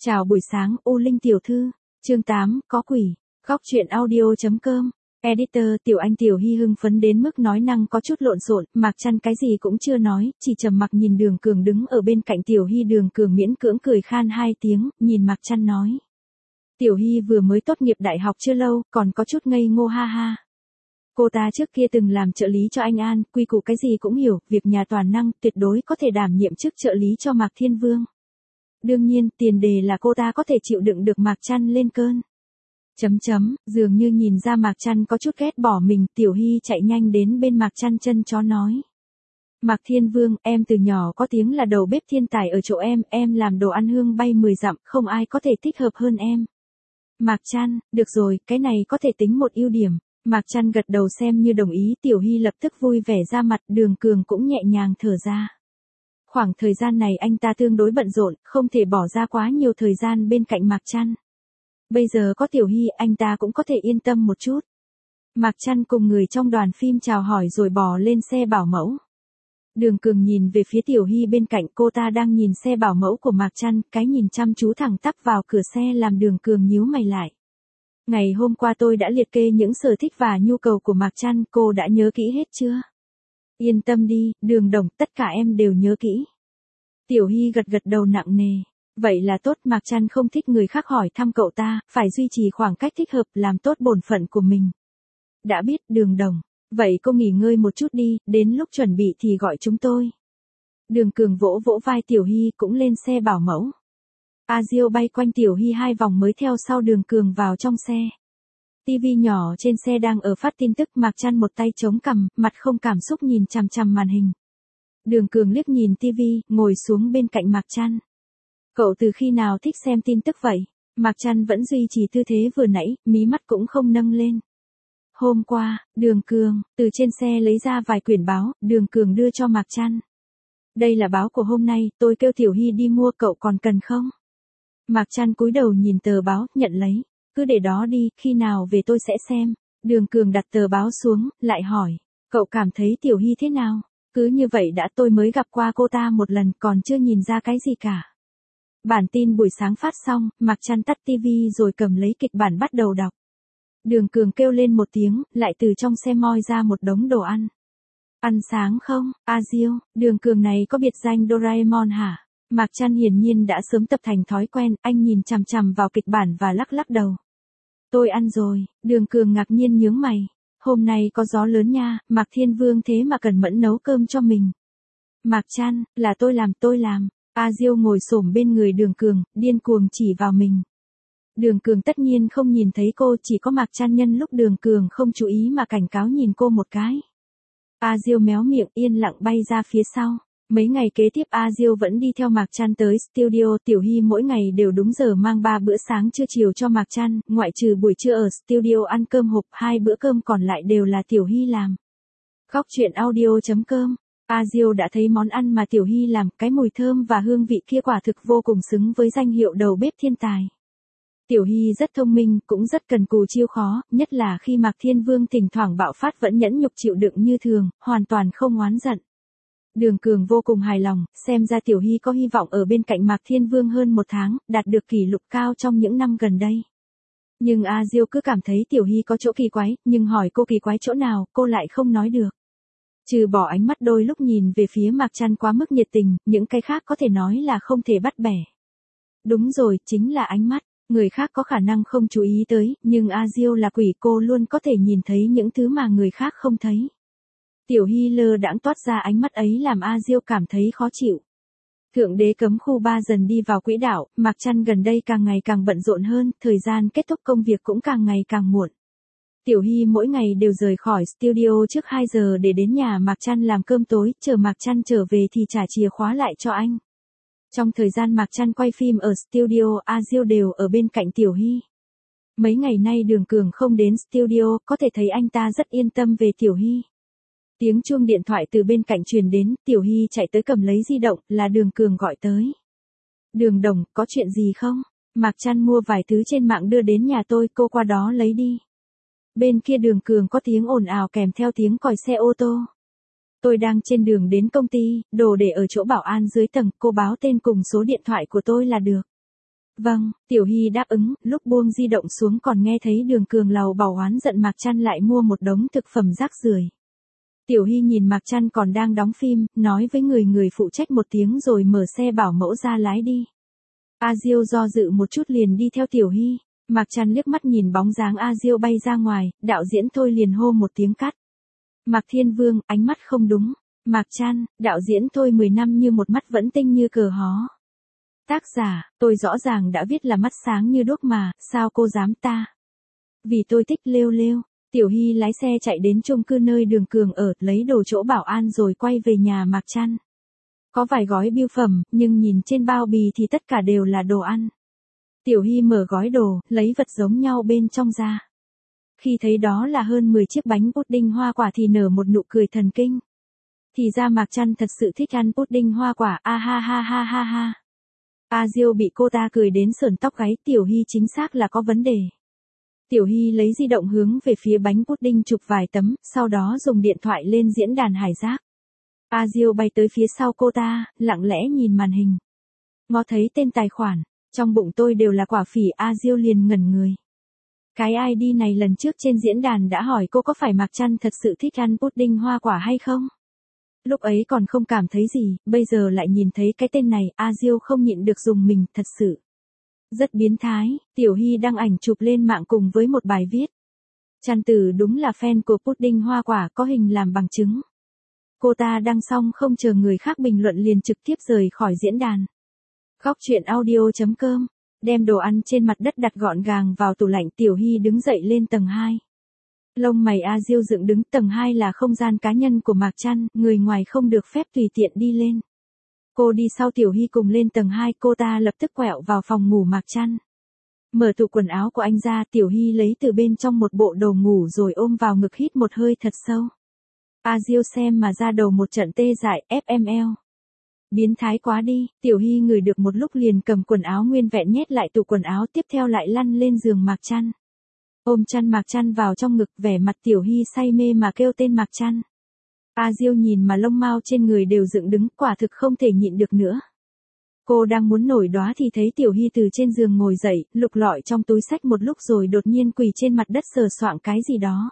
Chào buổi sáng, U Linh tiểu thư. Chương 8, có quỷ. Góc truyện audio.com. Editor Tiểu Anh Tiểu Hy hưng phấn đến mức nói năng có chút lộn xộn, Mạc Trăn cái gì cũng chưa nói, chỉ trầm mặc nhìn Đường Cường đứng ở bên cạnh Tiểu Hy. Đường Cường miễn cưỡng cười khan hai tiếng, nhìn Mạc Trăn nói. Tiểu Hy vừa mới tốt nghiệp đại học chưa lâu, còn có chút ngây ngô ha ha. Cô ta trước kia từng làm trợ lý cho anh An, quy củ cái gì cũng hiểu, việc nhà toàn năng, tuyệt đối có thể đảm nhiệm chức trợ lý cho Mạc Thiên Vương. Đương nhiên, tiền đề là cô ta có thể chịu đựng được Mạc Trăn lên cơn. Dường như nhìn ra Mạc Trăn có chút ghét bỏ mình, Tiểu Hy chạy nhanh đến bên Mạc Trăn chân chó nói. Mạc Thiên Vương, em từ nhỏ có tiếng là đầu bếp thiên tài ở chỗ em làm đồ ăn hương bay 10 dặm, không ai có thể thích hợp hơn em. Mạc Trăn, được rồi, cái này có thể tính một ưu điểm. Mạc Trăn gật đầu xem như đồng ý, Tiểu Hy lập tức vui vẻ ra mặt, Đường Cường cũng nhẹ nhàng thở ra. Khoảng thời gian này anh ta tương đối bận rộn, không thể bỏ ra quá nhiều thời gian bên cạnh Mạc Trăn. Bây giờ có Tiểu Hy, anh ta cũng có thể yên tâm một chút. Mạc Trăn cùng người trong đoàn phim chào hỏi rồi bò lên xe bảo mẫu. Đường Cường nhìn về phía Tiểu Hy bên cạnh, cô ta đang nhìn xe bảo mẫu của Mạc Trăn, cái nhìn chăm chú thẳng tắp vào cửa xe làm Đường Cường nhíu mày lại. Ngày hôm qua tôi đã liệt kê những sở thích và nhu cầu của Mạc Trăn, cô đã nhớ kỹ hết chưa? Yên tâm đi, Đường Đồng, tất cả em đều nhớ kỹ. Tiểu Hy gật gật đầu nặng nề. Vậy là tốt, Mạc Trăn không thích người khác hỏi thăm cậu ta, phải duy trì khoảng cách thích hợp, làm tốt bổn phận của mình. Đã biết, Đường Đồng. Vậy cô nghỉ ngơi một chút đi, đến lúc chuẩn bị thì gọi chúng tôi. Đường Cường vỗ vỗ vai Tiểu Hy cũng lên xe bảo mẫu. A Diêu bay quanh Tiểu Hy 2 vòng mới theo sau Đường Cường vào trong xe. TV nhỏ trên xe đang ở phát tin tức, Mạc Trăn một tay chống cằm, mặt không cảm xúc nhìn chằm chằm màn hình. Đường Cường liếc nhìn TV, ngồi xuống bên cạnh Mạc Trăn. Cậu từ khi nào thích xem tin tức vậy? Mạc Trăn vẫn duy trì tư thế vừa nãy, mí mắt cũng không nâng lên. Hôm qua, Đường Cường, từ trên xe lấy ra vài quyển báo, Đường Cường đưa cho Mạc Trăn. Đây là báo của hôm nay, tôi kêu Tiểu Hy đi mua, cậu còn cần không? Mạc Trăn cúi đầu nhìn tờ báo, nhận lấy. Cứ để đó đi, khi nào về tôi sẽ xem. Đường Cường đặt tờ báo xuống, lại hỏi. Cậu cảm thấy Tiểu Hy thế nào? Cứ như vậy đã, tôi mới gặp qua cô ta một lần, còn chưa nhìn ra cái gì cả. Bản tin buổi sáng phát xong, Mạc Trăn tắt TV rồi cầm lấy kịch bản bắt đầu đọc. Đường Cường kêu lên một tiếng, lại từ trong xe moi ra một đống đồ ăn. Ăn sáng không, A Diêu? Đường Cường này có biệt danh Doraemon hả? Mạc Trăn hiển nhiên đã sớm tập thành thói quen, anh nhìn chằm chằm vào kịch bản và lắc lắc đầu. Tôi ăn rồi, Đường Cường ngạc nhiên nhướng mày. Hôm nay có gió lớn nha, Mạc Thiên Vương thế mà cần mẫn nấu cơm cho mình. Mạc Trăn, là tôi làm. A Diêu ngồi xổm bên người Đường Cường, điên cuồng chỉ vào mình. Đường Cường tất nhiên không nhìn thấy cô, chỉ có Mạc Trăn nhân lúc Đường Cường không chú ý mà cảnh cáo nhìn cô một cái. A Diêu méo miệng yên lặng bay ra phía sau. Mấy ngày kế tiếp A Diêu vẫn đi theo Mạc Trăn tới studio, Tiểu Hy mỗi ngày đều đúng giờ mang 3 bữa sáng trưa chiều cho Mạc Trăn, ngoại trừ buổi trưa ở studio ăn cơm hộp, 2 bữa cơm còn lại đều là Tiểu Hy làm. Góc truyện audio.com. A Diêu đã thấy món ăn mà Tiểu Hy làm, cái mùi thơm và hương vị kia quả thực vô cùng xứng với danh hiệu đầu bếp thiên tài. Tiểu Hy rất thông minh, cũng rất cần cù chiêu khó, nhất là khi Mạc Thiên Vương thỉnh thoảng bạo phát vẫn nhẫn nhục chịu đựng như thường, hoàn toàn không oán giận. Đường Cường vô cùng hài lòng, xem ra Tiểu Hy có hy vọng ở bên cạnh Mạc Thiên Vương hơn 1 tháng, đạt được kỷ lục cao trong những năm gần đây. Nhưng A Diêu cứ cảm thấy Tiểu Hy có chỗ kỳ quái, nhưng hỏi cô kỳ quái chỗ nào, cô lại không nói được. Trừ bỏ ánh mắt đôi lúc nhìn về phía Mạc Trăn quá mức nhiệt tình, những cái khác có thể nói là không thể bắt bẻ. Đúng rồi, chính là ánh mắt. Người khác có khả năng không chú ý tới, nhưng A Diêu là quỷ, cô luôn có thể nhìn thấy những thứ mà người khác không thấy. Tiểu Hy lơ đãng toát ra ánh mắt ấy làm A Diêu cảm thấy khó chịu. Thượng đế cấm khu 3 dần đi vào quỹ đạo, Mạc Trăn gần đây càng ngày càng bận rộn hơn, thời gian kết thúc công việc cũng càng ngày càng muộn. Tiểu Hy mỗi ngày đều rời khỏi studio trước 2 giờ để đến nhà Mạc Trăn làm cơm tối, chờ Mạc Trăn trở về thì trả chìa khóa lại cho anh. Trong thời gian Mạc Trăn quay phim ở studio, A Diêu đều ở bên cạnh Tiểu Hy. Mấy ngày nay Đường Cường không đến studio, có thể thấy anh ta rất yên tâm về Tiểu Hy. Tiếng chuông điện thoại từ bên cạnh truyền đến, Tiểu Hy chạy tới cầm lấy di động, là Đường Cường gọi tới. Đường Đồng, có chuyện gì không? Mạc Trăn mua vài thứ trên mạng đưa đến nhà tôi, cô qua đó lấy đi. Bên kia Đường Cường có tiếng ồn ào kèm theo tiếng còi xe ô tô. Tôi đang trên đường đến công ty, đồ để ở chỗ bảo an dưới tầng, cô báo tên cùng số điện thoại của tôi là được. Vâng, Tiểu Hy đáp ứng, lúc buông di động xuống còn nghe thấy Đường Cường lầu bầu oán giận Mạc Trăn lại mua một đống thực phẩm rác rưởi. Tiểu Hy nhìn Mạc Trăn còn đang đóng phim, nói với người phụ trách một tiếng rồi mở xe bảo mẫu ra lái đi. A Diêu do dự một chút liền đi theo Tiểu Hy. Mạc Trăn liếc mắt nhìn bóng dáng A Diêu bay ra ngoài, đạo diễn Thôi liền hô một tiếng cắt. Mạc Thiên Vương, ánh mắt không đúng. Mạc Trăn, đạo diễn Thôi 10 năm như một mắt vẫn tinh như cờ hó. Tác giả, tôi rõ ràng đã viết là mắt sáng như đuốc mà, sao cô dám ta? Vì tôi thích lêu lêu. Tiểu Hy lái xe chạy đến chung cư nơi Đường Cường ở, lấy đồ chỗ bảo an rồi quay về nhà Mạc Trăn. Có vài gói bưu phẩm, nhưng nhìn trên bao bì thì tất cả đều là đồ ăn. Tiểu Hy mở gói đồ, lấy vật giống nhau bên trong ra. Khi thấy đó là hơn 10 chiếc bánh pudding hoa quả thì nở một nụ cười thần kinh. Thì ra Mạc Trăn thật sự thích ăn pudding hoa quả, a ha ha ha ha ha. A Diêu bị cô ta cười đến sởn tóc gáy, Tiểu Hy chính xác là có vấn đề. Tiểu Hy lấy di động hướng về phía bánh pudding chụp vài tấm, sau đó dùng điện thoại lên diễn đàn hải giác. A Diêu bay tới phía sau cô ta, lặng lẽ nhìn màn hình. Ngó thấy tên tài khoản, trong bụng tôi đều là quả phỉ. A Diêu liền ngẩn người. Cái ID này lần trước trên diễn đàn đã hỏi cô có phải Mạc Trăn thật sự thích ăn pudding hoa quả hay không? Lúc ấy còn không cảm thấy gì, bây giờ lại nhìn thấy cái tên này, A Diêu không nhịn được dùng mình, thật sự. Rất biến thái. Tiểu Hy đăng ảnh chụp lên mạng cùng với một bài viết. Trăn Tử đúng là fan của pudding hoa quả, có hình làm bằng chứng. Cô ta đăng xong không chờ người khác bình luận liền trực tiếp rời khỏi diễn đàn. Góc truyện audio.com, đem đồ ăn trên mặt đất đặt gọn gàng vào tủ lạnh. Tiểu Hy đứng dậy lên tầng 2. Lông mày A Diêu dựng đứng, tầng 2 là không gian cá nhân của Mạc Trăn, người ngoài không được phép tùy tiện đi lên. Cô đi sau Tiểu Hy cùng lên tầng 2, cô ta lập tức quẹo vào phòng ngủ Mạc Trăn. Mở tủ quần áo của anh ra, Tiểu Hy lấy từ bên trong một bộ đồ ngủ rồi ôm vào ngực hít một hơi thật sâu. A Diêu xem mà ra đầu một trận tê dại, FML. Biến thái quá đi. Tiểu Hy ngửi được một lúc liền cầm quần áo nguyên vẹn nhét lại tủ quần áo, tiếp theo lại lăn lên giường Mạc Trăn. Ôm chăn Mạc Trăn vào trong ngực, vẻ mặt Tiểu Hy say mê mà kêu tên Mạc Trăn. A Diêu nhìn mà lông mao trên người đều dựng đứng, quả thực không thể nhịn được nữa. Cô đang muốn nổi đoá thì thấy Tiểu Hy từ trên giường ngồi dậy, lục lọi trong túi xách một lúc rồi đột nhiên quỳ trên mặt đất sờ soạng cái gì đó.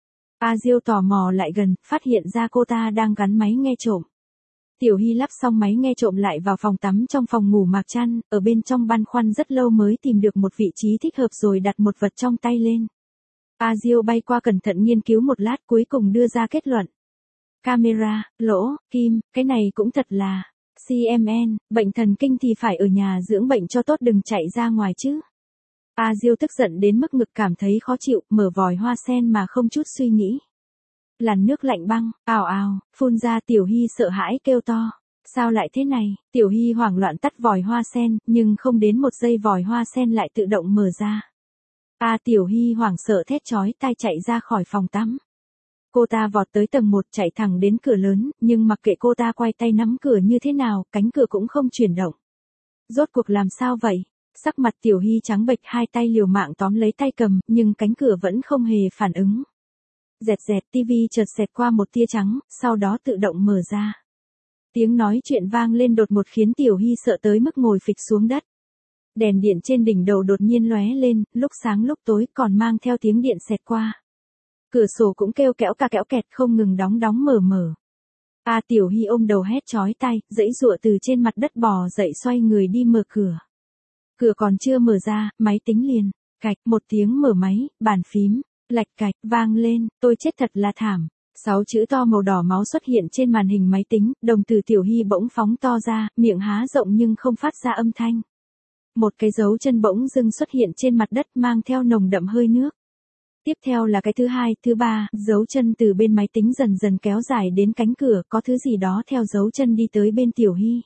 A Diêu tò mò lại gần, phát hiện ra cô ta đang gắn máy nghe trộm. Tiểu Hy lắp xong máy nghe trộm lại vào phòng tắm trong phòng ngủ Mạc Trăn, ở bên trong băn khoăn rất lâu mới tìm được một vị trí thích hợp rồi đặt một vật trong tay lên. A Diêu bay qua cẩn thận nghiên cứu một lát cuối cùng đưa ra kết luận. Camera, lỗ, kim, cái này cũng thật là CMN, bệnh thần kinh thì phải ở nhà dưỡng bệnh cho tốt đừng chạy ra ngoài chứ. A Diêu tức giận đến mức ngực cảm thấy khó chịu, mở vòi hoa sen mà không chút suy nghĩ. Làn nước lạnh băng, ào ào, phun ra. Tiểu Hy sợ hãi kêu to. Sao lại thế này? Tiểu Hy hoảng loạn tắt vòi hoa sen, nhưng không đến một giây vòi hoa sen lại tự động mở ra. Tiểu Hy hoảng sợ thét chói tai chạy ra khỏi phòng tắm. Cô ta vọt tới tầng 1 chạy thẳng đến cửa lớn, nhưng mặc kệ cô ta quay tay nắm cửa như thế nào, cánh cửa cũng không chuyển động. Rốt cuộc làm sao vậy? Sắc mặt Tiểu Hy trắng bệch, hai tay liều mạng tóm lấy tay cầm, nhưng cánh cửa vẫn không hề phản ứng. Dẹt dẹt, tivi chợt xẹt qua một tia trắng, sau đó tự động mở ra. Tiếng nói chuyện vang lên đột ngột khiến Tiểu Hy sợ tới mức ngồi phịch xuống đất. Đèn điện trên đỉnh đầu đột nhiên lóe lên, lúc sáng lúc tối, còn mang theo tiếng điện xẹt qua. Cửa sổ cũng kêu kẽo cả kẽo kẹt không ngừng đóng đóng mở mở. Tiểu Hy ôm đầu hét chói tai, giãy giụa từ trên mặt đất bò dậy xoay người đi mở cửa. Cửa còn chưa mở ra, máy tính liền, cạch một tiếng mở máy, bàn phím, lạch cạch, vang lên, tôi chết thật là thảm. 6 chữ to màu đỏ máu xuất hiện trên màn hình máy tính, đồng tử Tiểu Hy bỗng phóng to ra, miệng há rộng nhưng không phát ra âm thanh. Một cái dấu chân bỗng dưng xuất hiện trên mặt đất mang theo nồng đậm hơi nước. Tiếp theo là cái thứ hai, thứ ba, dấu chân từ bên máy tính dần dần kéo dài đến cánh cửa, có thứ gì đó theo dấu chân đi tới bên Tiểu Hy.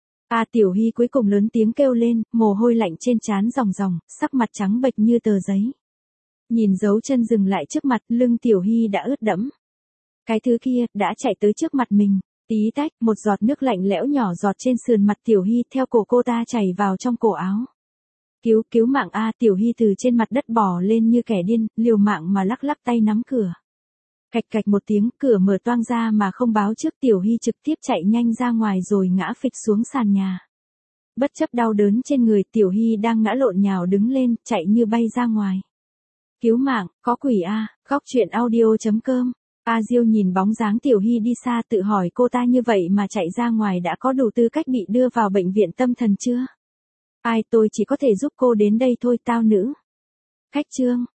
Tiểu Hy cuối cùng lớn tiếng kêu lên, mồ hôi lạnh trên trán ròng ròng, sắc mặt trắng bệch như tờ giấy. Nhìn dấu chân dừng lại trước mặt, lưng Tiểu Hy đã ướt đẫm. Cái thứ kia, đã chạy tới trước mặt mình. Tí tách, một giọt nước lạnh lẽo nhỏ giọt trên sườn mặt Tiểu Hy, theo cổ cô ta chảy vào trong cổ áo. Cứu mạng Tiểu Hy từ trên mặt đất bò lên như kẻ điên, liều mạng mà lắc lắc tay nắm cửa. Cạch cạch một tiếng, cửa mở toang ra mà không báo trước. Tiểu Hy trực tiếp chạy nhanh ra ngoài rồi ngã phịch xuống sàn nhà. Bất chấp đau đớn trên người, Tiểu Hy đang ngã lộn nhào đứng lên, chạy như bay ra ngoài. Cứu mạng, có quỷ a. Góc truyện audio.com. A Diêu nhìn bóng dáng Tiểu Hy đi xa, tự hỏi cô ta như vậy mà chạy ra ngoài đã có đủ tư cách bị đưa vào bệnh viện tâm thần chưa? Ai, tôi chỉ có thể giúp cô đến đây thôi, tao nữ. Khách trương.